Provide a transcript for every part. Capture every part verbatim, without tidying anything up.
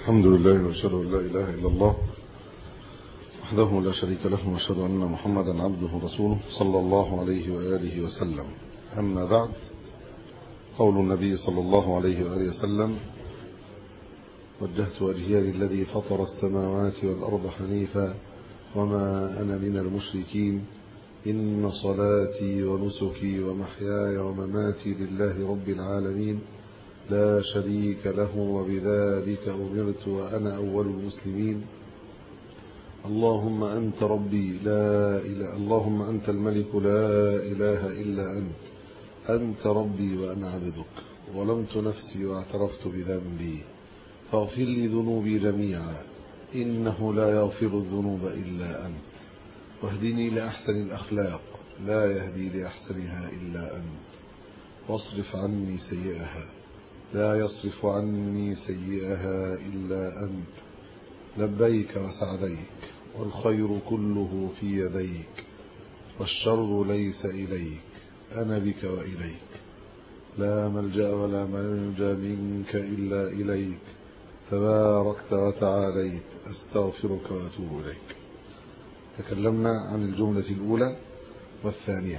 الحمد لله وأشهد أن لا إله إلا الله وحده لا شريك له وأشهد أن محمدا عبده ورسوله صلى الله عليه وآله وسلم. أما بعد، قول النبي صلى الله عليه وآله وسلم: وجهت وجهي للذي فطر السماوات والأرض حنيفا وما أنا من المشركين إن صلاتي ونسكي ومحياي ومماتي لله رب العالمين لا شريك له وبذلك أمرت وأنا أول المسلمين. اللهم أنت ربي لا إله اللهم أنت الملك لا إله إلا أنت أنت ربي وأنا عبدك ظلمت نفسي واعترفت بذنبي فاغفر لي ذنوبي جميعا إنه لا يغفر الذنوب إلا أنت واهدني لأحسن الأخلاق لا يهدي لأحسنها إلا أنت واصرف عني سيئها لا يصرف عني سيئها إلا أنت لبيك وسعديك والخير كله في يديك والشر ليس إليك أنا بك وإليك لا ملجأ ولا منجا منك إلا إليك تباركت وتعاليت أستغفرك وأتوب إليك. تكلمنا عن الجملة الأولى والثانية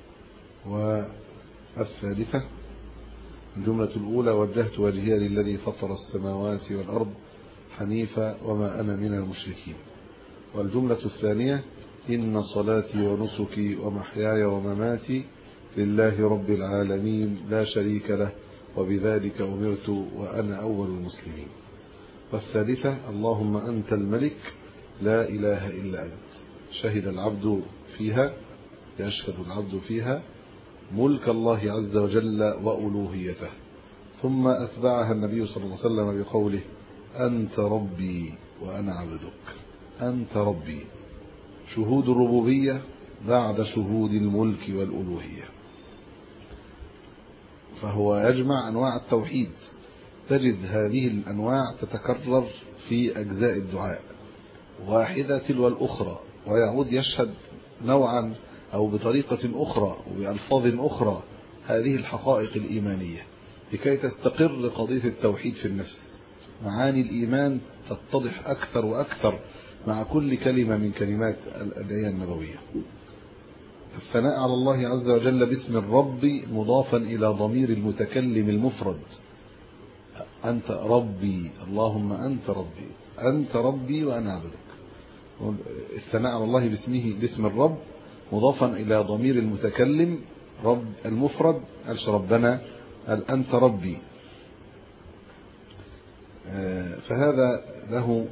والثالثة. الجملة الأولى: وجهت وجهي للذي فطر السماوات والأرض حنيفا وما أنا من المشركين. والجملة الثانية: إن صلاتي ونسكي ومحياي ومماتي لله رب العالمين لا شريك له وبذلك أمرت وأنا أول المسلمين. والثالثة: اللهم أنت الملك لا إله إلا أنت. شهد العبد فيها يشهد العبد فيها ملك الله عز وجل وألوهيته، ثم أتبعها النبي صلى الله عليه وسلم بقوله: أنت ربي وأنا عبدك. أنت ربي، شهود الربوبية بعد شهود الملك والألوهية، فهو يجمع أنواع التوحيد. تجد هذه الأنواع تتكرر في أجزاء الدعاء واحدة تلو الأخرى، ويعود يشهد نوعا أو بطريقة أخرى وبألفاظ أخرى هذه الحقائق الإيمانية لكي تستقر قضية التوحيد في النفس. معاني الإيمان تتضح أكثر وأكثر مع كل كلمة من كلمات الأدعية النبوية. الثناء على الله عز وجل باسم الرب مضافا إلى ضمير المتكلم المفرد: أنت ربي، اللهم أنت ربي، أنت ربي وأنا عبدك. الثناء على الله باسمه باسم الرب مضافا إلى ضمير المتكلم رب المفرد، قالش ربنا، قال أنت ربي. فهذا له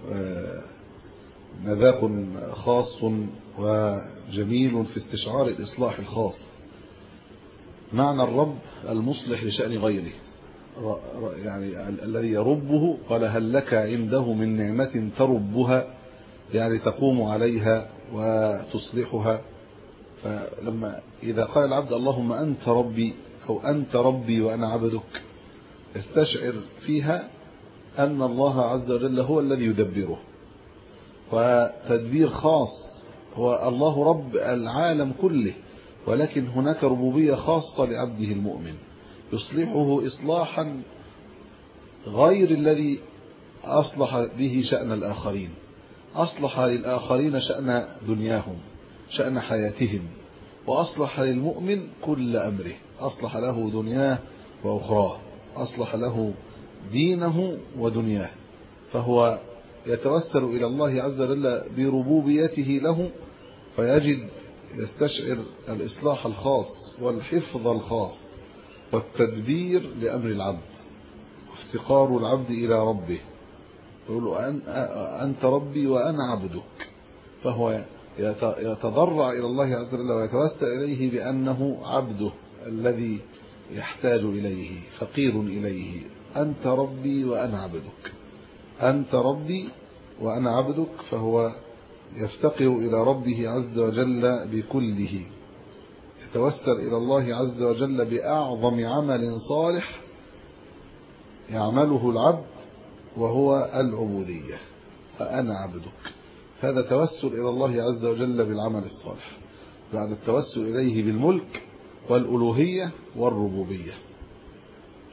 مذاق خاص وجميل في استشعار الإصلاح الخاص. معنى الرب المصلح لشأن غيره، يعني الذي يربه. قال: هل لك عنده من نعمة تربها، يعني تقوم عليها وتصلحها. فلما إذا قال العبد اللهم أنت ربي أو أنت ربي وأنا عبدك، استشعر فيها أن الله عز وجل هو الذي يدبره، وتدبير خاص. هو الله رب العالم كله، ولكن هناك ربوبية خاصة لعبده المؤمن يصلحه إصلاحا غير الذي أصلح به شأن الآخرين. أصلح للآخرين شأن دنياهم، شأن حياتهم، وأصلح للمؤمن كل أمره. أصلح له دنياه وأخراه، أصلح له دينه ودنياه. فهو يتوسل إلى الله عز وجل بربوبيته له، فيجد يستشعر الإصلاح الخاص والحفظ الخاص والتدبير لأمر العبد وافتقار العبد إلى ربه. يقول له: أنت ربي وأنا عبدك. فهو يتضرع إلى الله عز وجل ويتوسل إليه بأنه عبده الذي يحتاج إليه، فقير إليه. أنت ربي وأنا عبدك، أنت ربي وأنا عبدك. فهو يفتقر إلى ربه عز وجل بكله، يتوسل إلى الله عز وجل بأعظم عمل صالح يعمله العبد، وهو العبودية. فأنا عبدك، هذا توسل إلى الله عز وجل بالعمل الصالح بعد التوسل إليه بالملك والألوهية والربوبية.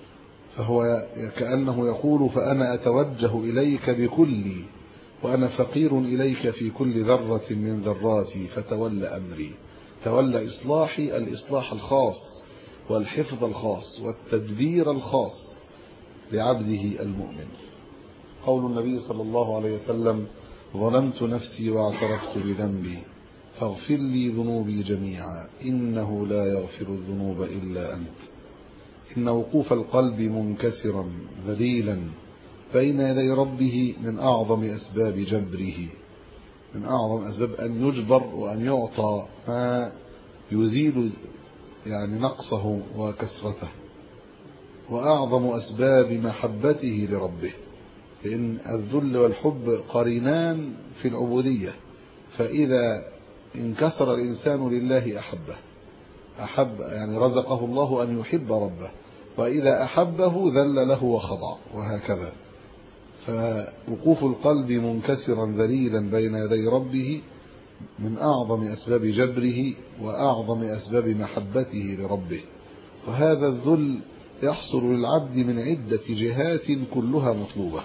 فهو كأنه يقول فأنا أتوجه إليك بكلي وأنا فقير إليك في كل ذرة من ذراتي فتول أمري. تولى إصلاحي الإصلاح الخاص والحفظ الخاص والتدبير الخاص لعبده المؤمن. قول النبي صلى الله عليه وسلم ظلمت نفسي واعترفت بذنبي فاغفر لي ذنوبي جميعا إنه لا يغفر الذنوب إلا أنت. إن وقوف القلب منكسرا ذليلا بين يدي ربه من أعظم أسباب جبره، من أعظم أسباب أن يجبر وأن يعطى ما يزيل يعني نقصه وكسرته، وأعظم أسباب محبته لربه، لأن الذل والحب قرينان في العبودية. فإذا انكسر الإنسان لله أحبه أحب يعني رزقه الله أن يحب ربه، وإذا أحبه ذل له وخضع، وهكذا. فوقوف القلب منكسرا ذليلا بين يدي ربه من أعظم أسباب جبره وأعظم أسباب محبته لربه. وهذا الذل يحصل للعبد من عدة جهات كلها مطلوبة.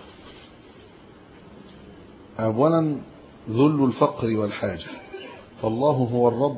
أولا ذل الفقر والحاجة، فالله هو الرب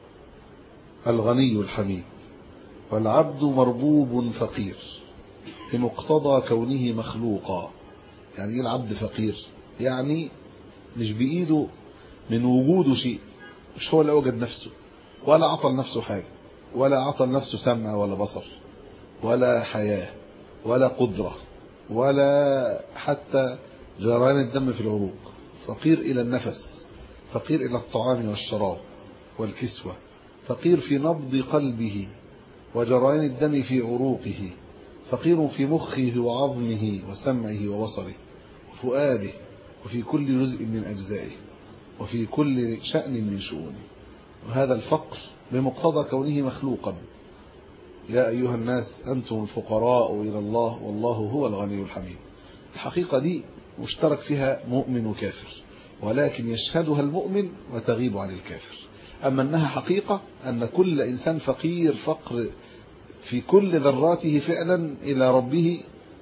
الغني الحميد، والعبد مربوب فقير بمقتضى كونه مخلوقا. يعني ايه العبد فقير؟ يعني مش بإيده من وجوده شيء، مش هو اللي وجد نفسه، ولا عطى لنفسه حاجة، ولا عطى لنفسه سمع ولا بصر ولا حياة ولا قدرة ولا حتى جريان الدم في العروق. فقير إلى النفس، فقير إلى الطعام والشراب والكسوة، فقير في نبض قلبه وجريان الدم في عروقه، فقير في مخه وعظمه وسمعه وبصره وفؤاده وفي كل جزء من أجزائه وفي كل شأن من شؤونه. وهذا الفقر بمقتضى كونه مخلوقا. يا أيها الناس أنتم الفقراء إلى الله والله هو الغني الحميد. الحقيقة دي مشترك فيها مؤمن وكافر، ولكن يشهدها المؤمن وتغيب عن الكافر. أما أنها حقيقة أن كل إنسان فقير فقر في كل ذراته فعلا إلى ربه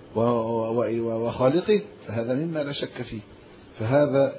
وخالقه، فهذا مما لا شك فيه. فهذا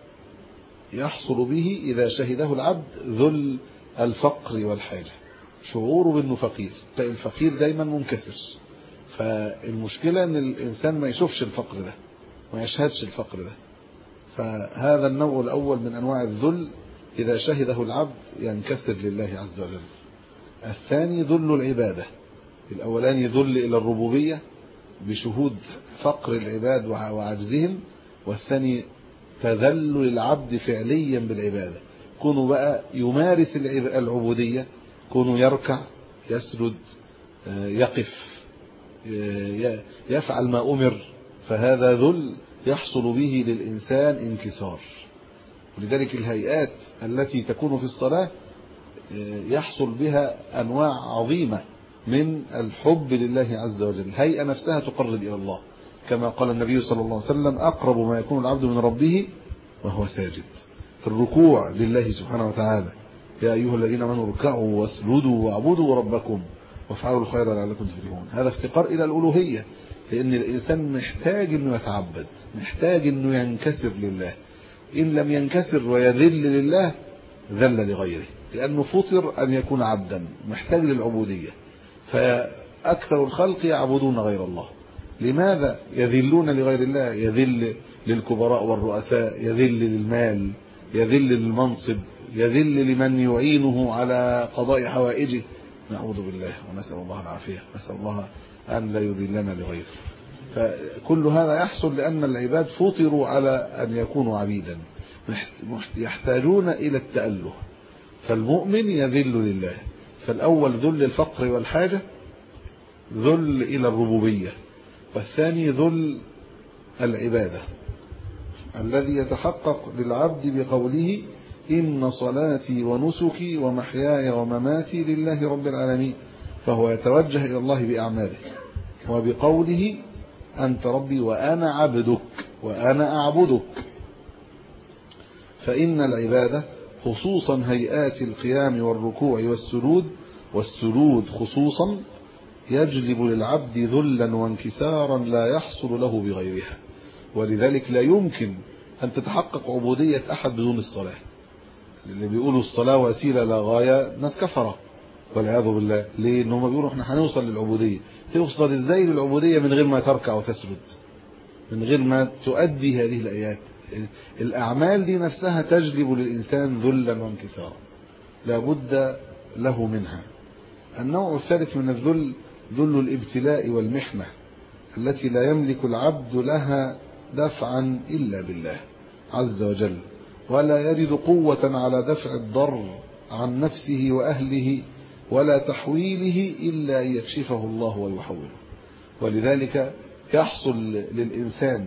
يحصل به إذا شهده العبد ذل الفقر والحاجة، شعوره بأنه فقير. الفقير دايما منكسر، فالمشكلة أن الإنسان ما يشوفش الفقر ده، ما يشهدش الفقر ده. فهذا النوع الأول من أنواع الذل إذا شهده العبد ينكسر لله عز وجل. الثاني ذل العبادة. الأولاني ذل إلى الربوبية بشهود فقر العباد وعجزهم، والثاني تذل العبد فعليا بالعبادة، كونه بقى يمارس العبودية، كونه يركع يسجد يقف يفعل ما أمر. فهذا ذل يحصل به للإنسان انكسار. ولذلك الهيئات التي تكون في الصلاة يحصل بها أنواع عظيمة من الحب لله عز وجل. الهيئة نفسها تقرب إلى الله، كما قال النبي صلى الله عليه وسلم أقرب ما يكون العبد من ربه وهو ساجد. في الركوع لله سبحانه وتعالى يا أيها الذين آمنوا اركعوا واسجدوا واعبدوا ربكم وافعلوا الخير لعلكم تفلحون. هذا افتقار إلى الألوهية، لأن الإنسان محتاج أنه يتعبد، محتاج أنه ينكسر لله. إن لم ينكسر ويذل لله ذل لغيره، لأنه فطر أن يكون عبدا محتاج للعبودية. فأكثر الخلق يعبدون غير الله. لماذا يذلون لغير الله؟ يذل للكبراء والرؤساء، يذل للمال، يذل للمنصب، يذل لمن يعينه على قضاء حوائجه. نعوذ بالله ونسأل الله العافية، نسأل الله أن لا يذلنا لغيره. فكل هذا يحصل لأن العباد فطروا على أن يكونوا عبيدا، يحتاجون إلى التأله. فالمؤمن يذل لله. فالأول ذل الفقر والحاجة، ذل إلى الربوبية، والثاني ذل العبادة الذي يتحقق للعبد بقوله إن صلاتي ونسكي ومحياي ومماتي لله رب العالمين. فهو يتوجه إلى الله بأعماله وبقوله أنت ربي وأنا عبدك وأنا أعبدك. فإن العبادة خصوصا هيئات القيام والركوع والسجود، والسجود خصوصا يجلب للعبد ذلا وانكسارا لا يحصل له بغيرها. ولذلك لا يمكن أن تتحقق عبودية أحد بدون الصلاة. اللي بيقولوا الصلاة وسيلة لا غاية ناس كفرة والعياذ بالله. ليه؟ إن هم بيقولوا احنا هنوصل للعبودية. توصل ازاي للعبودية من غير ما تركع وتسجد، من غير ما تؤدي هذه الآيات؟ الأعمال دي نفسها تجلب للإنسان ذلا وانكسارا لا بد له منها. النوع الثالث من الذل ذل الابتلاء والمحنة التي لا يملك العبد لها دفعا إلا بالله عز وجل، ولا يجد قوة على دفع الضر عن نفسه وأهله ولا تحويله إلا أن يكشفه الله ويحوله. ولذلك يحصل للإنسان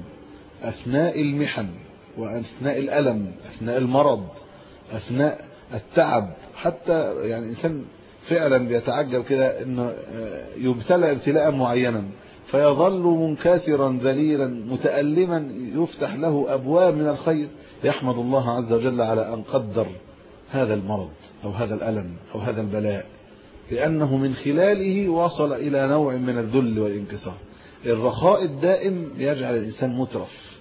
أثناء المحن وأثناء الألم، أثناء المرض، أثناء التعب، حتى يعني إنسان فعلا بيتعجب كده إنه يبتلى ابتلاء معينا فيظل منكسرا ذليلا متألما، يفتح له أبواب من الخير، يحمد الله عز وجل على أن قدر هذا المرض أو هذا الألم أو هذا البلاء، لأنه من خلاله وصل إلى نوع من الذل والانكسار. الرخاء الدائم يجعل الإنسان مترف،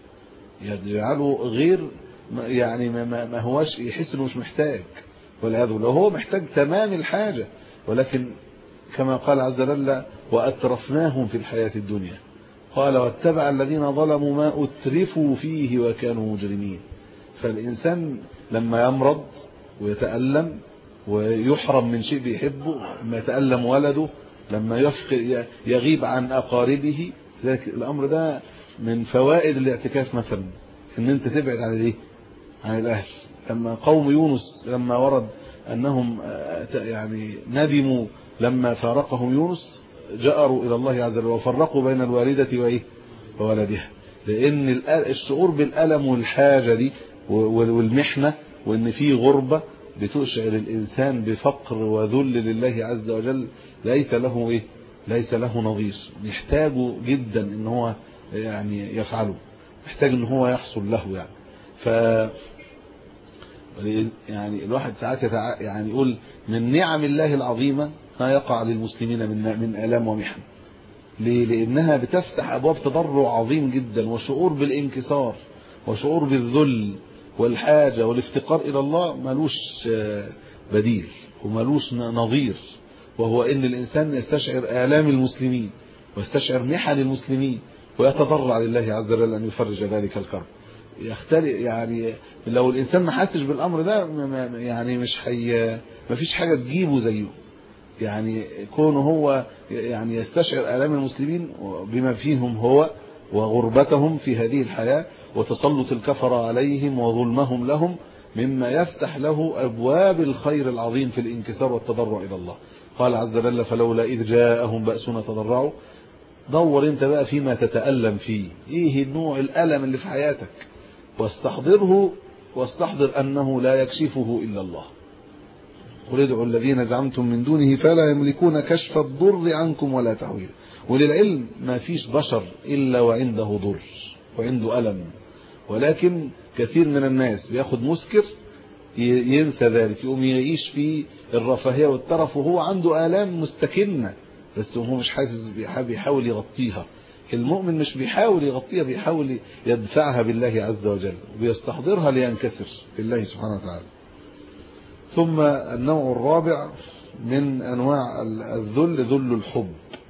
يجعله غير يعني ما هوش يحس إنه مش محتاج، والعياذ بالله هو محتاج تمام الحاجة، ولكن كما قال عز وجل وأترفناهم في الحياة الدنيا. قال واتبع الذين ظلموا ما أترفوا فيه وكانوا مجرمين. فالإنسان لما يمرض ويتألم ويحرم من شيء بيحبه، لما يتألم ولده، لما يفقد يغيب عن أقاربه، ذلك الأمر ده من فوائد الاعتكاف مثلا، ان انت تبعد عن الايه؟ عن الأهل. لما قوم يونس لما ورد أنهم يعني ندموا لما فارقهم يونس، جأروا إلى الله عز وجل وفرقوا بين الوالدة وإيه؟ وولدها، لأن الشعور بالألم والحاجة دي والمحنة وإن في غربة بتشعر الإنسان بفقر وذل لله عز وجل ليس له إيه؟ ليس له نظير، يحتاج جدا إن هو يعني يفعله، محتاج إن هو يحصل له يعني. ف يعني الواحد ساعات يتع... يعني يقول من نعم الله العظيمة ما يقع للمسلمين من من آلام ومحن. ليه؟ لأنها بتفتح أبواب تضرع عظيم جدا وشعور بالانكسار وشعور بالذل والحاجة والافتقار إلى الله ملوش بديل وملوش نظير، وهو إن الإنسان يستشعر آلام المسلمين ويستشعر محن المسلمين ويتضرع لله عز وجل أن يفرج ذلك الكرب. يختلف يعني لو الإنسان ما حسش بالأمر ده يعني مش هي ما فيش حاجة تجيبه زيه، يعني كونه هو يعني يستشعر آلام المسلمين بما فيهم هو وغربتهم في هذه الحياة وتسلط الكفر عليهم وظلمهم لهم، مما يفتح له أبواب الخير العظيم في الانكسار والتضرع إلى الله. قال عز وجل فلولا إذ جاءهم بأسنا تضرعوا. دور انت بقى فيما تتألم فيه، ايه النوع الألم اللي في حياتك واستحضره، واستحضر أنه لا يكشفه إلا الله. قل ادعوا الذين زعمتم من دونه فلا يملكون كشف الضر عنكم ولا تحويله. وللعلم ما فيش بشر إلا وعنده ضر وعنده ألم، ولكن كثير من الناس بياخد مسكر ينسى ذلك، يقوم يعيش في الرفاهية والترف وهو عنده آلام مستكنة بس هو مش حاسس، بيحاول يغطيها. المؤمن مش بيحاول يغطيها، بيحاول يدفعها بالله عز وجل ويستحضرها لينكسر بالله سبحانه وتعالى. ثم النوع الرابع من أنواع الذل ذل الحب،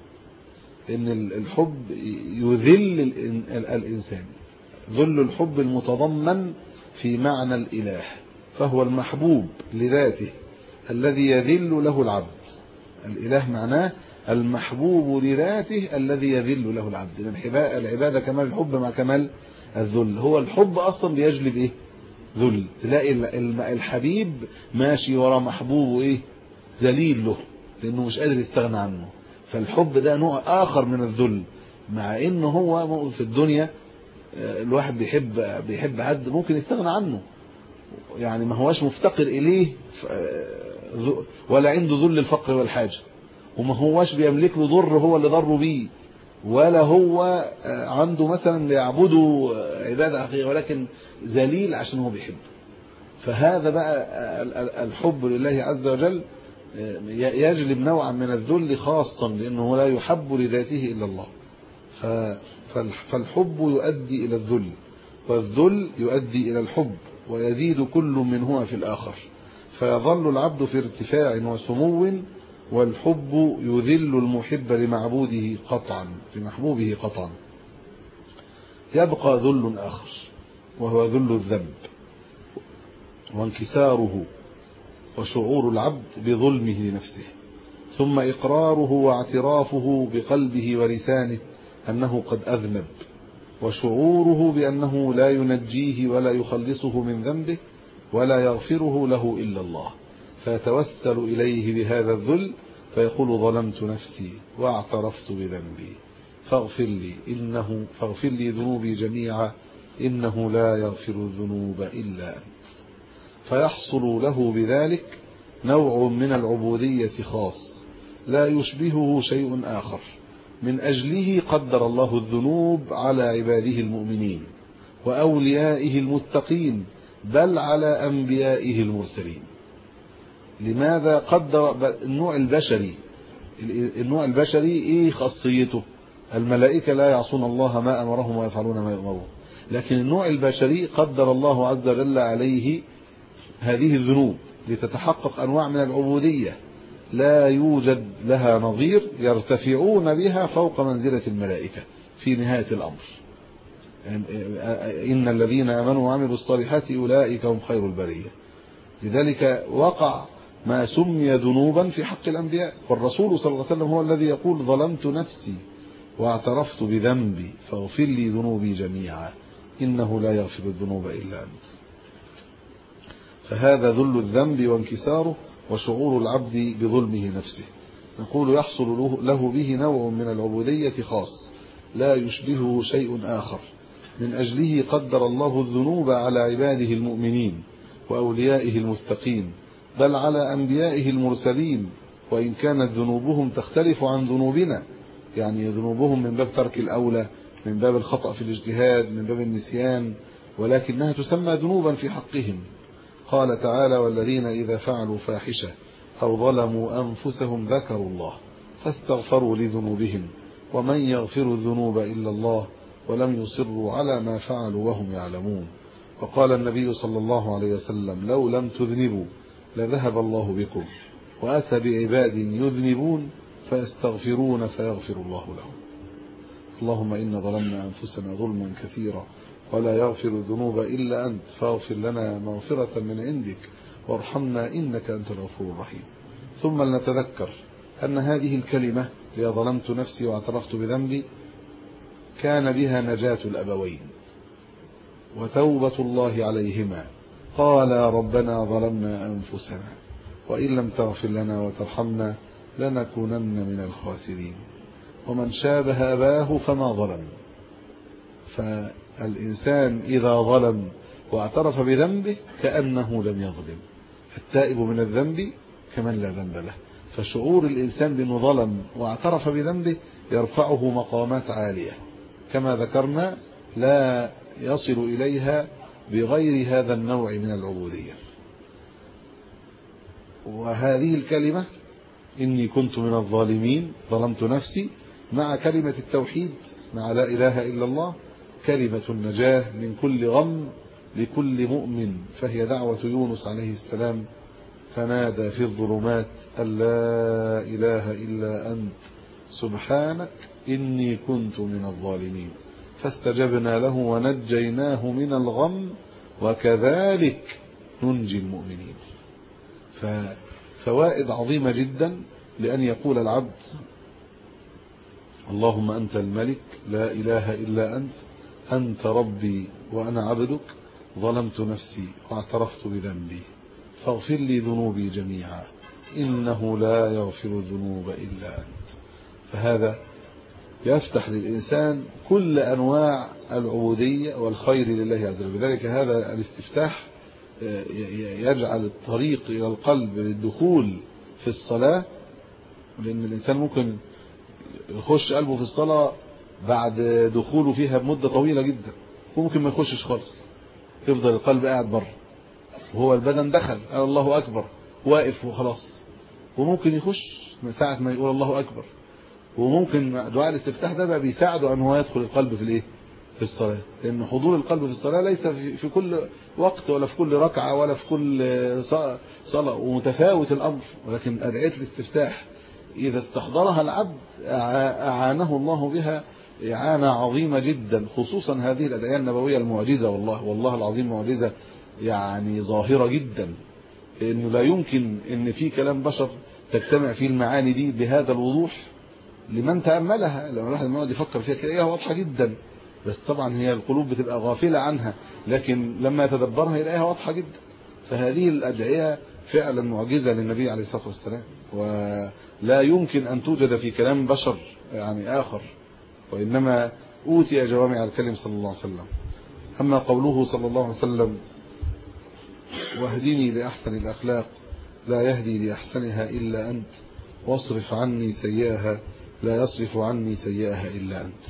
إن الحب يذل الإنسان. ذل الحب المتضمن في معنى الإله، فهو المحبوب لذاته الذي يذل له العبد. الإله معناه المحبوب لذاته الذي يذل له العبد. العبادة كمال الحب مع كمال الذل. هو الحب أصلا بيجلب إيه؟ ذل. تلاقي الحبيب ماشي ورا محبوبه إيه؟ ذليل له لأنه مش قادر يستغنى عنه. فالحب ده نوع آخر من الذل، مع إنه هو في الدنيا الواحد بيحب بيحب حد ممكن يستغنى عنه، يعني ما هواش مفتقر إليه ولا عنده ذل الفقر والحاجة، وما هواش بيملك له ضر هو اللي ضره بيه، ولا هو عنده مثلا بيعبده عبادة حقيقية، ولكن ذليل عشان هو بيحب. فهذا بقى الحب لله عز وجل يجلب نوعا من الذل خاصا لأنه لا يحب لذاته إلا الله. فالحب يؤدي إلى الذل، والذل يؤدي إلى الحب، ويزيد كل منهما في الآخر، فيظل العبد في ارتفاع وسمو، والحب يذل المحب لمعبوده قطعا لمحبوبه قطعا. يبقى ذل آخر وهو ذل الذنب وانكساره وشعور العبد بظلمه لنفسه، ثم إقراره واعترافه بقلبه ولسانه أنه قد أذنب، وشعوره بأنه لا ينجيه ولا يخلصه من ذنبه ولا يغفره له إلا الله، فيتوسل إليه بهذا الذل فيقول ظلمت نفسي واعترفت بذنبي فاغفر لي إنه فاغفر لي ذنوبي جميعا إنه لا يغفر الذنوب إلا أنت. فيحصل له بذلك نوع من العبودية خاص لا يشبهه شيء آخر، من أجله قدر الله الذنوب على عباده المؤمنين وأوليائه المتقين، بل على أنبيائه المرسلين. لماذا قدر النوع البشري؟ النوع البشري إيه خاصيته؟ الملائكة لا يعصون الله ما أمرهم ويفعلون ما يؤمرون، لكن النوع البشري قدر الله عز وجل عليه هذه الذنوب لتتحقق أنواع من العبودية لا يوجد لها نظير، يرتفعون بها فوق منزلة الملائكة في نهاية الأمر. إن الذين آمنوا وعملوا الصالحات أولئك هم خير البرية. لذلك وقع ما سمي ذنوبا في حق الأنبياء، والرسول صلى الله عليه وسلم هو الذي يقول ظلمت نفسي واعترفت بذنبي فاغفر لي ذنوبي جميعا إنه لا يغفر الذنوب إلا أنت. فهذا ذل الذنب وانكساره وشعور العبد بظلمه نفسه. نقول يحصل له به نوع من العبودية خاص لا يشبهه شيء آخر، من أجله قدر الله الذنوب على عباده المؤمنين وأوليائه المتقين، بل على أنبيائه المرسلين، وإن كانت ذنوبهم تختلف عن ذنوبنا، يعني ذنوبهم من باب ترك الأولى، من باب الخطأ في الاجتهاد، من باب النسيان، ولكنها تسمى ذنوبا في حقهم. قال تعالى والذين إذا فعلوا فاحشة أو ظلموا أنفسهم ذكروا الله فاستغفروا لذنوبهم ومن يغفر الذنوب إلا الله ولم يصروا على ما فعلوا وهم يعلمون. وقال النبي صلى الله عليه وسلم لو لم تذنبوا لذهب الله بكم وأتى بعباد يذنبون فيستغفرون فيغفر الله لهم. اللهم إن ظلمنا أنفسنا ظلما كثيرا ولا يغفر الذنوب إلا أنت فاغفر لنا مغفرة من عندك وارحمنا إنك أنت الغفور الرحيم. ثم لنتذكر أن هذه الكلمة يا ظلمت نفسي واعترفت بذنبي كان بها نجاة الأبوين وتوبة الله عليهما. قال ربنا ظلمنا أنفسنا وإن لم تغفر لنا وترحمنا لنكونن من الخاسرين. ومن شابه أباه فما ظلم. فالإنسان إذا ظلم واعترف بذنبه كأنه لم يظلم. التائب من الذنب كمن لا ذنب له. فشعور الإنسان بأنه ظلم واعترف بذنبه يرفعه مقامات عالية كما ذكرنا لا يصل إليها بغير هذا النوع من العبودية. وهذه الكلمة إني كنت من الظالمين ظلمت نفسي مع كلمة التوحيد مع لا إله إلا الله كلمة النجاة من كل غم لكل مؤمن، فهي دعوة يونس عليه السلام فنادى في الظلمات أن لا إله إلا أنت سبحانك إني كنت من الظالمين فاستجبنا له ونجيناه من الغم وكذلك ننجي المؤمنين. ففوائد عظيمة جدا لأن يقول العبد اللهم أنت الملك لا إله إلا أنت أنت ربي وأنا عبدك ظلمت نفسي واعترفت بذنبي فاغفر لي ذنوبي جميعا إنه لا يغفر الذنوب إلا أنت. فهذا يفتح للإنسان كل أنواع العبودية والخير لله عز وجل. بذلك هذا الاستفتاح يجعل الطريق إلى القلب للدخول في الصلاة، لأن الإنسان ممكن يخش قلبه في الصلاة بعد دخوله فيها بمدة طويلة جدا، وممكن ما يخشش خالص، يفضل القلب قاعد بره وهو البدن دخل قال الله أكبر واقف وخلاص. وممكن يخش من ساعة ما يقول الله أكبر. وممكن دعاء الاستفتاح ده بقى بيساعده أن هو يدخل القلب في الإيه؟ في الصلاة، لأن حضور القلب في الصلاة ليس في كل وقت ولا في كل ركعة ولا في كل صلاة، ومتفاوت الأمر. ولكن أدعية الاستفتاح إذا استحضرها العبد أعانه الله بها إعانة عظيمة جدا، خصوصا هذه الأدعية النبوية المعجزة. والله والله العظيم معجزة يعني ظاهرة جدا، لأنه لا يمكن أن في كلام بشر تجتمع فيه المعاني دي بهذا الوضوح لمن تأملها. لما الواحد يقعد يفكر فيها كده واضحة جدا، بس طبعا هي القلوب بتبقى غافلة عنها، لكن لما يتدبرها يلاقيها واضحة جدا. فهذه الأدعية فعلا معجزة للنبي عليه الصلاة والسلام، ولا يمكن أن توجد في كلام بشر يعني آخر، وإنما أوتي جوامع الكلم صلى الله عليه وسلم. أما قوله صلى الله عليه وسلم واهدني لأحسن الأخلاق لا يهدي لأحسنها إلا أنت واصرف عني سيئها لا يصرف عني سيئها إلا أنت.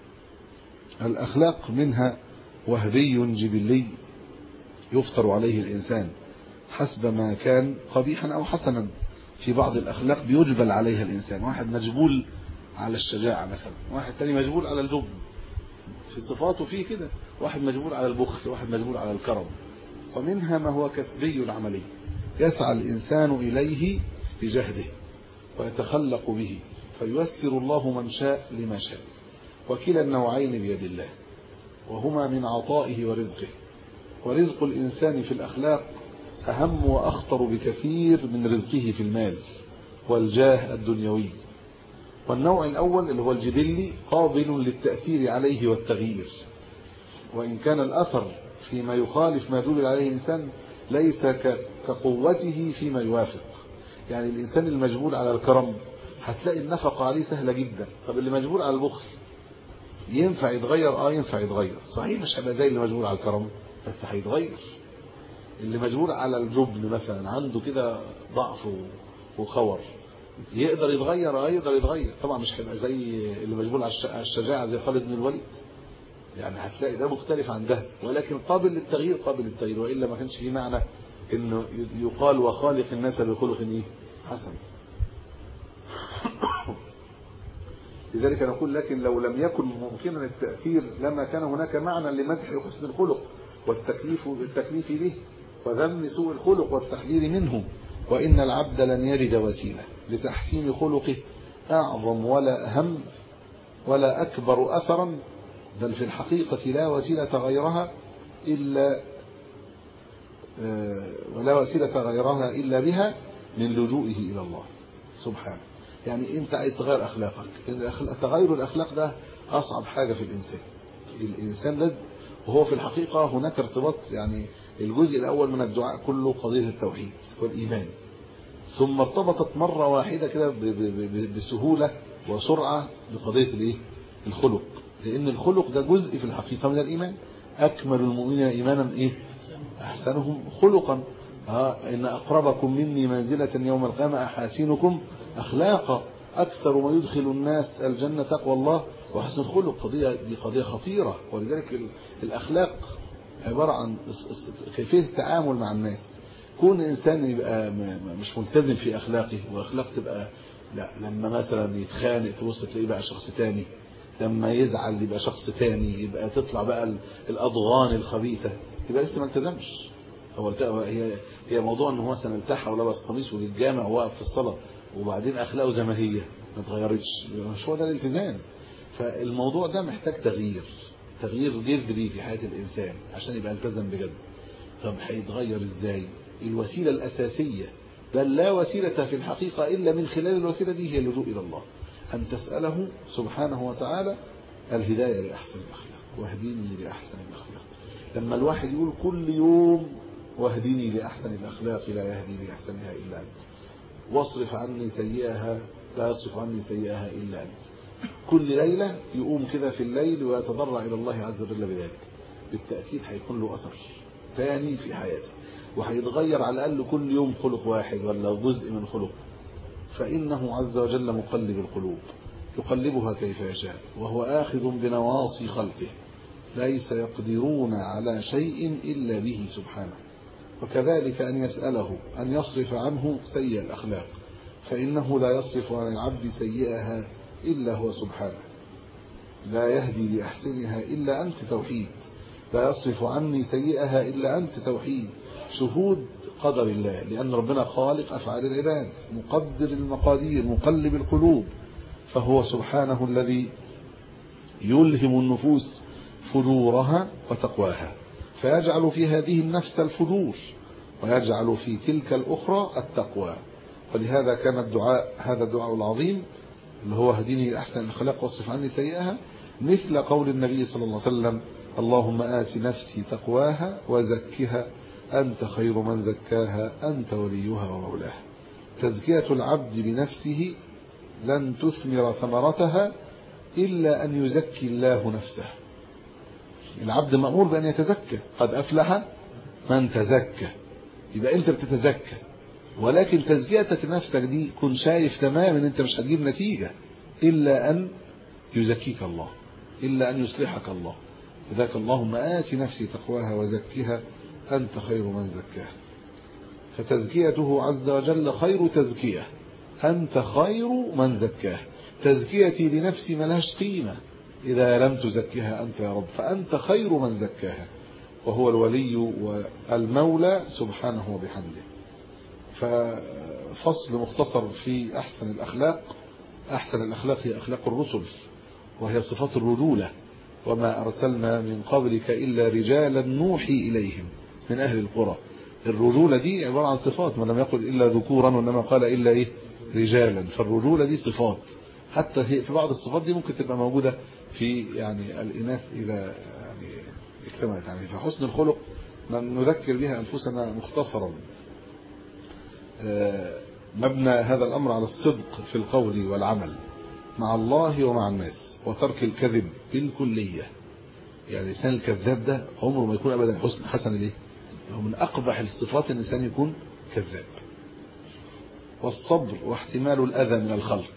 الأخلاق منها وهبي جبلي يفطر عليه الإنسان حسب ما كان قبيحا أو حسنا. في بعض الأخلاق بيجبل عليها الإنسان، واحد مجبول على الشجاعة مثلا، واحد تاني مجبول على الجبن في صفاته فيه كده، واحد مجبول على البخل، واحد مجبول على الكرم. ومنها ما هو كسبي العملي يسعى الإنسان إليه بجهده ويتخلق به فييسر الله من شاء لما شاء، وكلا النوعين بيد الله وهما من عطائه ورزقه. ورزق الإنسان في الأخلاق أهم وأخطر بكثير من رزقه في المال والجاه الدنيوي. والنوع الأول اللي هو الجبلي قابل للتأثير عليه والتغيير، وإن كان الأثر فيما يخالف ما جبل عليه الإنسان ليس كقوته فيما يوافق. يعني الإنسان المجبول على الكرم هتلاقي النفقة عليه سهلة جدا. طب اللي مجبول على البخل ينفع يتغير؟ اه ينفع يتغير، صحيح مش هيبقى زي اللي مجبول على الكرم بس هيتغير. اللي مجبول على الجبن مثلا عنده كده ضعف وخور، يقدر يتغير؟ اه يقدر يتغير، طبعا مش هيبقى زي اللي مجبول على الشجاعة زي خالد بن الوليد، يعني هتلاقي ده مختلف عن ده، ولكن قابل للتغيير قابل للتغيير، وإلا ما كانش فيه معنى انه يقال وخالق الناس بخلق ايه حسن. لذلك نقول لكن لو لم يكن ممكنا التأثير لما كان هناك معنى لمدح حسن الخلق والتكليف بالتكليف به وذم سوء الخلق والتحذير منه. وإن العبد لن يجد وسيلة لتحسين خلقه أعظم ولا أهم ولا أكبر أثرا، بل في الحقيقة لا وسيلة غيرها إلا ولا وسيلة غيرها إلا بها من لجوئه إلى الله سبحانه. يعني أنت عايز تغير أخلاقك، تغير الأخلاق ده أصعب حاجة في الإنسان. الإنسان لد وهو في الحقيقة هناك ارتباط، يعني الجزء الأول من الدعاء كله قضية التوحيد والإيمان، ثم ارتبطت مرة واحدة كده بسهولة وسرعة بقضية الايه الخلق، لأن الخلق ده جزء في الحقيقة من الإيمان. أكمل المؤمنين إيمانا إيه أحسنهم خلقا. ها إن أقربكم مني منزلة يوم القيامة أحاسنكم أخلاقا. أكثر ما يدخل الناس الجنة تقوى الله وحسن الخلق. قضية دي قضية خطيرة، ولذلك الأخلاق عبارة عن كيفية التعامل مع الناس. كون إنسان يبقى مش ملتزم في أخلاقه، وأخلاق تبقى لا، لما مثلا يتخانق تبص تلاقيه بقى شخص تاني، لما يزعل يبقى شخص تاني، يبقى تطلع بقى الأضغان الخبيثة، يبقى لسه ما التزمش. هو هي هي موضوع ان هو مثلا التحى ولبس قميص وللجامع وواقف في الصلاة وبعدين أخلاقه زي ما هي ما اتغيرتش، مش هو ده الالتزام. فالموضوع ده محتاج تغيير، تغيير جذري في حياة الإنسان عشان يبقى التزم بجد. طب هيتغير ازاي؟ الوسيلة الأساسية بل لا وسيلة في الحقيقة إلا من خلال الوسيلة دي هي اللجوء إلى الله، أن تسأله سبحانه وتعالى الهداية لأحسن الأخلاق، واهديني لأحسن الأخلاق. لما الواحد يقول كل يوم واهديني لأحسن الأخلاق لا يهدي لأحسنها إلا أنت، واصرف عني سيئها لا يصرف عني سيئها إلا أنت، كل ليلة يقوم كده في الليل ويتضرع إلى الله عز وجل بذلك، بالتأكيد هيكون له أثر ثاني في حياته، وهيتغير على الأقل كل يوم خلق واحد ولا جزء من خلق. فإنه عز وجل مقلب القلوب يقلبها كيف يشاء، وهو آخذ بنواصي خلقه، ليس يقدرون على شيء إلا به سبحانه. وكذلك أن يسأله أن يصرف عنه سيء الأخلاق فإنه لا يصرف عن العبد سيئها إلا هو سبحانه، لا يهدي لأحسنها إلا أنت توحيد، لا يصرف عني سيئها إلا أنت توحيد، شهود قدر الله، لأن ربنا خالق أفعال العباد، مقدر المقادير، مقلب القلوب، فهو سبحانه الذي يلهم النفوس فجورها وتقواها، فيجعل في هذه النفس الفجور ويجعل في تلك الأخرى التقوى. ولهذا كان الدعاء هذا الدعاء العظيم اللي هو هديني لأحسن الأخلاق واصرف عني سيئها، مثل قول النبي صلى الله عليه وسلم: اللهم آت نفسي تقواها وزكها أنت خير من زكاها أنت وليها ومولاها. تزكية العبد بنفسه لن تثمر ثمرتها إلا أن يزكي الله نفسه. العبد مأمور بأن يتزكى، قد أفلح من تزكى، يبقى أنت بتتزكى، ولكن تزكيتك نفسك دي كن شايف تماما أنت مش هتجيب نتيجة إلا أن يزكيك الله، إلا أن يصلحك الله. لذلك اللهم آت نفسي تقواها وزكها أنت خير من زكاها. فتزكيته عز وجل خير تزكية، أنت خير من زكاها. تزكيتي لنفسي ملهاش قيمة إذا لم تزكها أنت يا رب، فأنت خير من زكاها، وهو الولي والمولى سبحانه وبحمده. ففصل مختصر في أحسن الأخلاق. أحسن الأخلاق هي أخلاق الرسل، وهي صفات الرجولة: وما أرسلنا من قبلك إلا رجالا نوحي إليهم من أهل القرى. الرجولة دي عبارة عن صفات، ما لم يقل إلا ذكورا وإنما قال إلا إيه رجالا. فالرجولة دي صفات، حتى في بعض الصفات دي ممكن تبقى موجودة في يعني الإناث إذا يعني اجتمعت. يعني فحسن الخلق نذكر بها أنفسنا مختصرا. مبنى هذا الأمر على الصدق في القول والعمل مع الله ومع الناس، وترك الكذب بالكلية. يعني الإنسان الكذاب ده عمره ما يكون أبدا حسن حسن ليه، ومن أقبح الصفات الإنسان يكون كذاب. والصبر واحتمال الأذى من الخلق،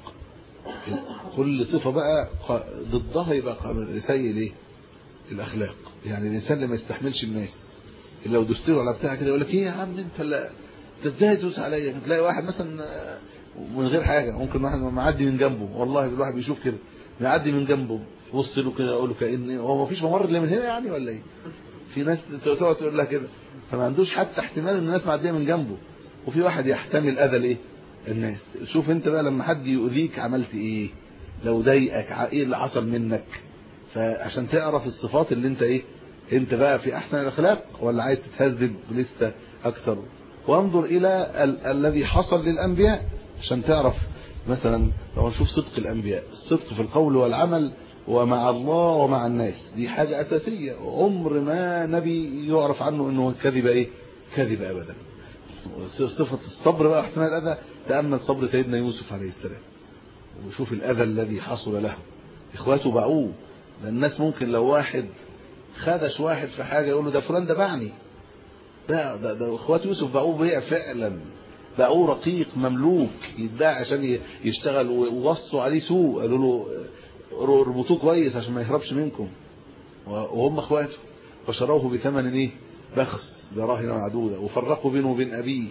كل صفة بقى ضدها يبقى سيء ليه الأخلاق. يعني الإنسان لما يستحملش الناس، اللي لو دستير ولا بتاع كده يقول لك ايه يا عم انت لا ازاي تدوس عليا. تلاقي واحد مثلا من غير حاجة، ممكن واحد معدي من جنبه، والله الواحد بيشوف كده معدي من جنبه بص له كده يقول له كأن هو ما فيش ممر الا من هنا يعني ولا ايه. في ناس تقعد تقول لها كده، فما عندوش حتى احتمال ان الناس معديه من جنبه. وفي واحد يحتمل اذى الايه الناس. شوف انت بقى لما حد يؤذيك عملت ايه، لو ضايقك ايه اللي حصل منك. فعشان تعرف الصفات اللي انت ايه انت بقى في احسن الاخلاق ولا عايز تتهذب لسه اكتر. وانظر الى ال الذي حصل للانبياء عشان تعرف. مثلا لو نشوف صدق الانبياء، الصدق في القول والعمل ومع الله ومع الناس، دي حاجة اساسية. عمر ما نبي يعرف عنه انه كذب ايه كذب ابدا. صفة الصبر بقى احتمال الاذى، تأمل صبر سيدنا يوسف عليه السلام وشوف الاذى الذي حصل له. اخواته باعوه. ده الناس ممكن لو واحد خدش واحد في حاجة يقول له ده فلان ده باعني. ده ده, ده اخوات يوسف باعوه بيع فعلا، باعوه رقيق مملوك يتباع عشان يشتغل، ووصوا عليه سوء، قالوا له اربطوه كويس عشان ما يهربش منكم، وهم اخواته. فشروه بثمن ايه بخس دراهم معدوده، وفرقوا بينه وبين ابيه،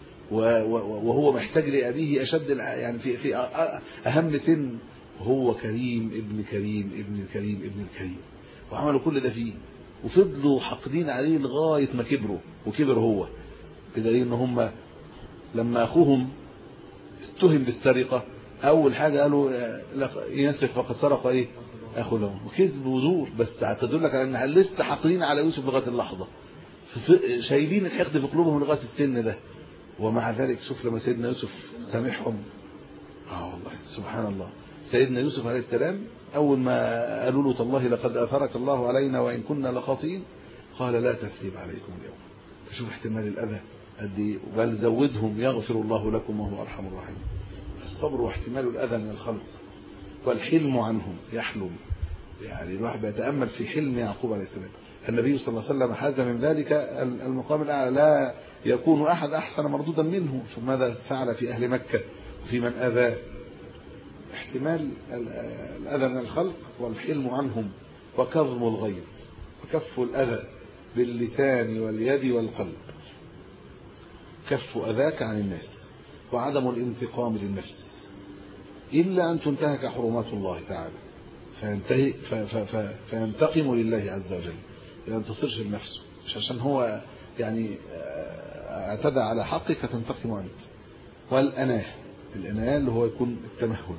وهو محتاج لابيه اشد يعني في في اهم سن، وهو كريم ابن كريم ابن الكريم ابن الكريم، وعملوا كل ده فيه، وفضلوا حاقدين عليه لغايه ما كبروا، وكبر هو. بدليل ان هم لما اخوهم اتهم بالسرقه، اول حاجه قالوا يسرق فقد سرق ايه اخو له، وكذب وزور، بس تدلك على ان لسه حاقدين على يوسف لغايه اللحظه، شايلين الحقد في قلوبهم لغايه السن ده. ومع ذلك شوف لما سيدنا يوسف سامحهم، اه والله سبحان الله. سيدنا يوسف عليه السلام اول ما قالوا له تالله لقد اثرك الله علينا وان كنا لخاطئين، قال لا تثريب عليكم اليوم. فشوف احتمال الاذى قد ايه، بل زودهم يغفر الله لكم وهو ارحم الراحمين. الصبر واحتمال الاذى من الخلق، والحلم عنهم، يحلم. يعني الواحد بيتامل في حلم يعقوب عليه السلام. النبي صلى الله عليه وسلم حاز من ذلك المقام الاعلى، لا يكون احد احسن مردودا منه. فماذا فعل في اهل مكه وفي من اذاه؟ احتمال الاذى من الخلق، والحلم عنهم، وكظم الغيظ، وكف الاذى باللسان واليد والقلب. كف اذاك عن الناس، وعدم الانتقام للنفس إلا أن تنتهك حرمات الله تعالى فينتهي فينتقم لله عز وجل، ما ينتصرش لنفسه، مش عشان هو يعني اعتدى على حقك تنتقم أنت. والأناه، الأناه اللي هو يكون التمهل،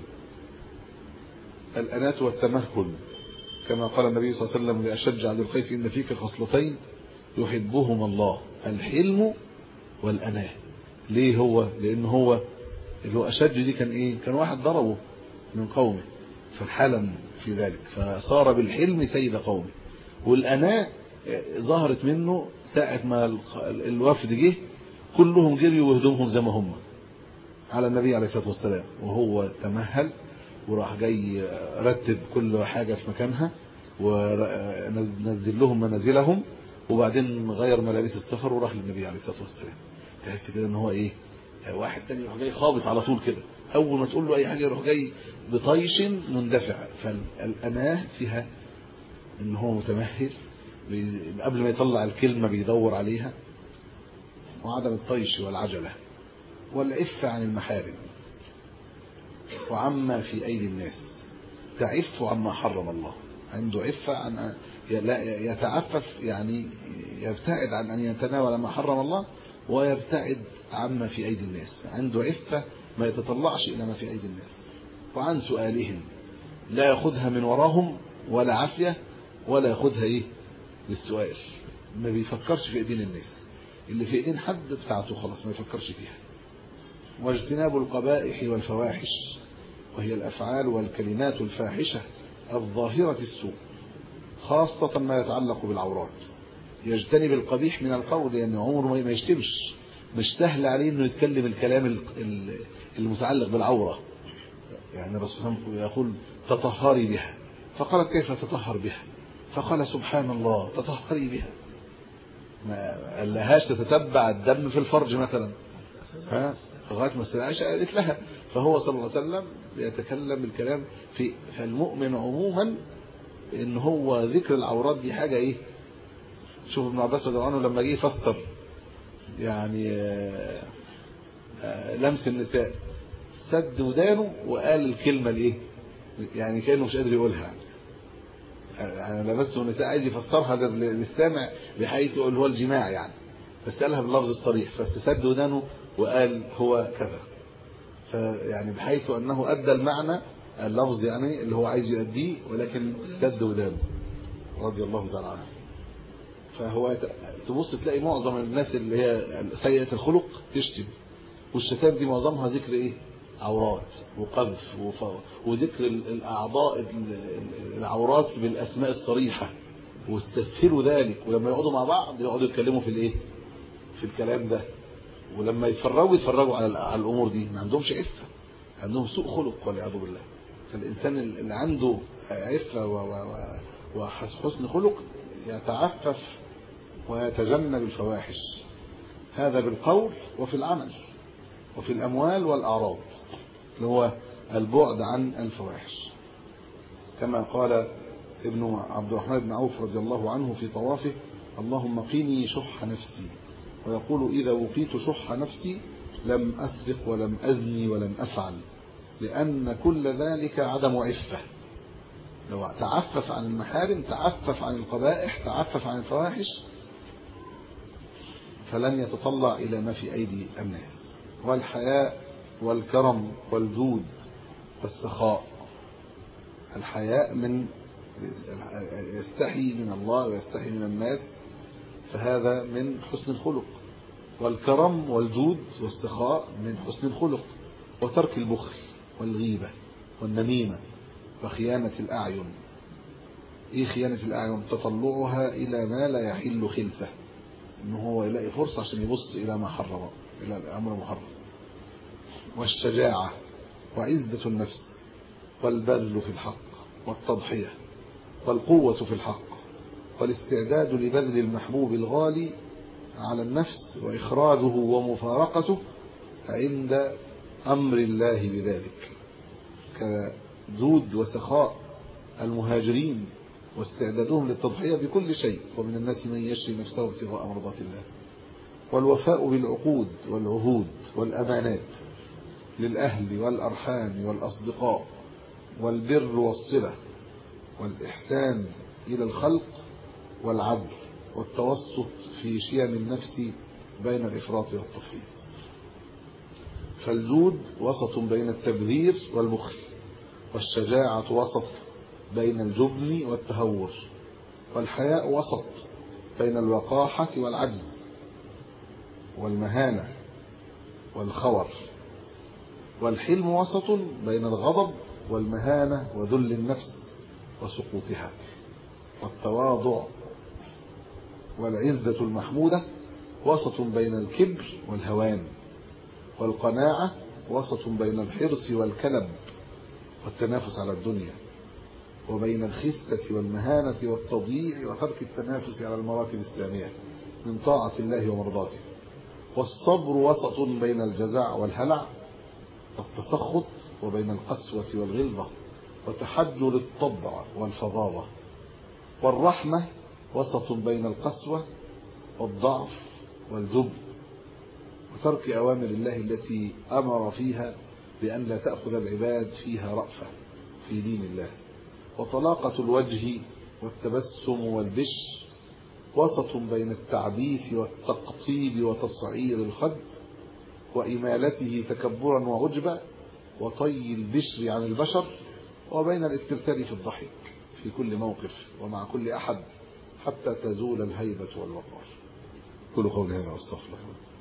الأناة والتمهل كما قال النبي صلى الله عليه وسلم لأشج عبد القيس إن فيك خصلتين يحبهما الله، الحلم والأناه. ليه هو؟ لأن هو اللي هو أشج دي كان إيه؟ كان واحد ضربه من قومه فحلم في ذلك فصار بالحلم سيد قومه. والأناه ظهرت منه ساعة ما الوفد جه كلهم جريوا وهدومهم زي ما هم على النبي عليه الصلاة والسلام، وهو تمهل وراح جاي رتب كل حاجة في مكانها ونزل لهم منازلهم، وبعدين غير ملابس السفر وراح للنبي عليه الصلاة والسلام. تحس كده ان هو ايه، واحد تاني يروح جاي خابط على طول كده، اول ما تقول له اي حاجة يروح جاي بطيش مندفع. فالأناه فيها ان هو متمهل قبل ما يطلع الكلمة بيدور عليها، وعدم الطيش والعجلة، والعفة عن المحارم وعما في أيدي الناس، تعف عما حرم الله، عنده عفة عن يتعفف يعني يبتعد عن أن يتناول ما حرم الله، ويبتعد عما في أيدي الناس، عنده عفة ما يتطلعش إلى ما في أيدي الناس. وعن سؤالهم، لا يأخذها من وراهم ولا عافية ولا يأخذها إيه بالسؤال، ما بيفكرش في أيدين الناس، اللي في أيدين حد بتاعته خلاص ما يفكرش فيها. واجتناب القبائح والفواحش، وهي الأفعال والكلمات الفاحشة الظاهرة السوء، خاصة ما يتعلق بالعورات. يجتنب القبيح من القول، لأن يعني عمره ما يشتمش، مش سهل عليه أنه يتكلم الكلام المتعلق بالعورة. يعني الرسول يقول تطهري بها، فقالت كيف تطهر بها؟ فقال سبحان الله تطهري بها. ما قالهاش تتتبع الدم في الفرج مثلا، ها لغايه ما السيدة قالت لها. فهو صلى الله عليه وسلم يتكلم الكلام في المؤمن عموما، ان هو ذكر العورات دي حاجه ايه. شوف ابن عباس رضي الله عنه لما جه يفسر يعني آآ آآ لمس النساء، سد ودانه وقال الكلمه الايه، يعني كانه مش قادر يقولها. يعني لمس النساء عايز يفسرها للسامع بحيث يقول هو الجماع يعني، بس قالها باللفظ الصريح، فسد ودانه وقال هو كذا، فيعني بحيث انه ادى المعنى اللفظ يعني اللي هو عايز يؤديه، ولكن سد ودانه رضي الله تعالى عنه. فهو تبص تلاقي معظم الناس اللي هي سيئة الخلق تشتم، والشتام دي معظمها ذكر ايه، عورات وقذف وذكر الاعضاء العورات بالاسماء الصريحة، واستسهلوا ذلك. ولما يقعدوا مع بعض يقعدوا يتكلموا في الايه، في الكلام ده، ولما يتفرجوا يتفرجوا على الامور دي، ما عندهمش عفة، عندهم سوء خلق والعياذ بالله. فالانسان اللي عنده عفة وحسن خلق يتعفف ويتجنب الفواحش، هذا بالقول وفي العمل وفي الأموال والأعراض، اللي هو البعد عن الفواحش. كما قال ابن عبد الرحمن بن عوف رضي الله عنه في طوافه اللهم قيني شح نفسي، ويقول إذا وقيت شح نفسي لم أسرق ولم أزني ولم أفعل، لأن كل ذلك عدم عفة. لو تعفف عن المحارم، تعفف عن القبائح، تعفف عن الفواحش، فلن يتطلع إلى ما في أيدي الناس. والحياء والكرم والجود والسخاء، الحياء من يستحي من الله ويستحي من الناس، فهذا من حسن الخلق. والكرم والجود والسخاء من حسن الخلق. وترك البخل والغيبة والنميمة وخيانة الأعين. إيه خيانة الأعين؟ تطلعها إلى ما لا يحل خلسه، إنه هو يلاقي فرصة عشان يبص إلى ما حرم، إلى الأمر محرم. والشجاعة وعزة النفس والبذل في الحق والتضحية والقوة في الحق والاستعداد لبذل المحبوب الغالي على النفس وإخراجه ومفارقته عند أمر الله بذلك، كجود وسخاء المهاجرين واستعدادهم للتضحية بكل شيء. ومن الناس من يشري نفسه ابتغاء مرضات الله. والوفاء بالعقود والعهود والأمانات، للأهل والأرحام والأصدقاء والبر والصلة والإحسان إلى الخلق والعدل والتوسط في شيم النفس بين الإفراط والتفريط. فالجود وسط بين التبذير والبخل، والشجاعة وسط بين الجبن والتهور، والحياء وسط بين الوقاحة والعجز والمهانة والخور، والحلم وسط بين الغضب والمهانة وذل النفس وسقوطها، والتواضع والعزة المحمودة وسط بين الكبر والهوان، والقناعة وسط بين الحرص والكلب والتنافس على الدنيا، وبين الخسة والمهانة والتضييع وترك التنافس على المراتب السامية من طاعة الله ومرضاته، والصبر وسط بين الجزع والهلع والتسخط وبين القسوة والغلظة وتحجر الطبع والفظاظة، والرحمة وسط بين القسوة والضعف والجبن وترك أوامر الله التي أمر فيها بأن لا تأخذ العباد فيها رأفة في دين الله، وطلاقة الوجه والتبسم والبشر وسط بين التعبيث والتقطيب وتصعير الخد وإمالته تكبرا وعجبا وطي البشر عن البشر، وبين الاسترسال في الضحك في كل موقف ومع كل أحد حتى تزول الهيبة والوقار. كل قول هذا واستغفر الله.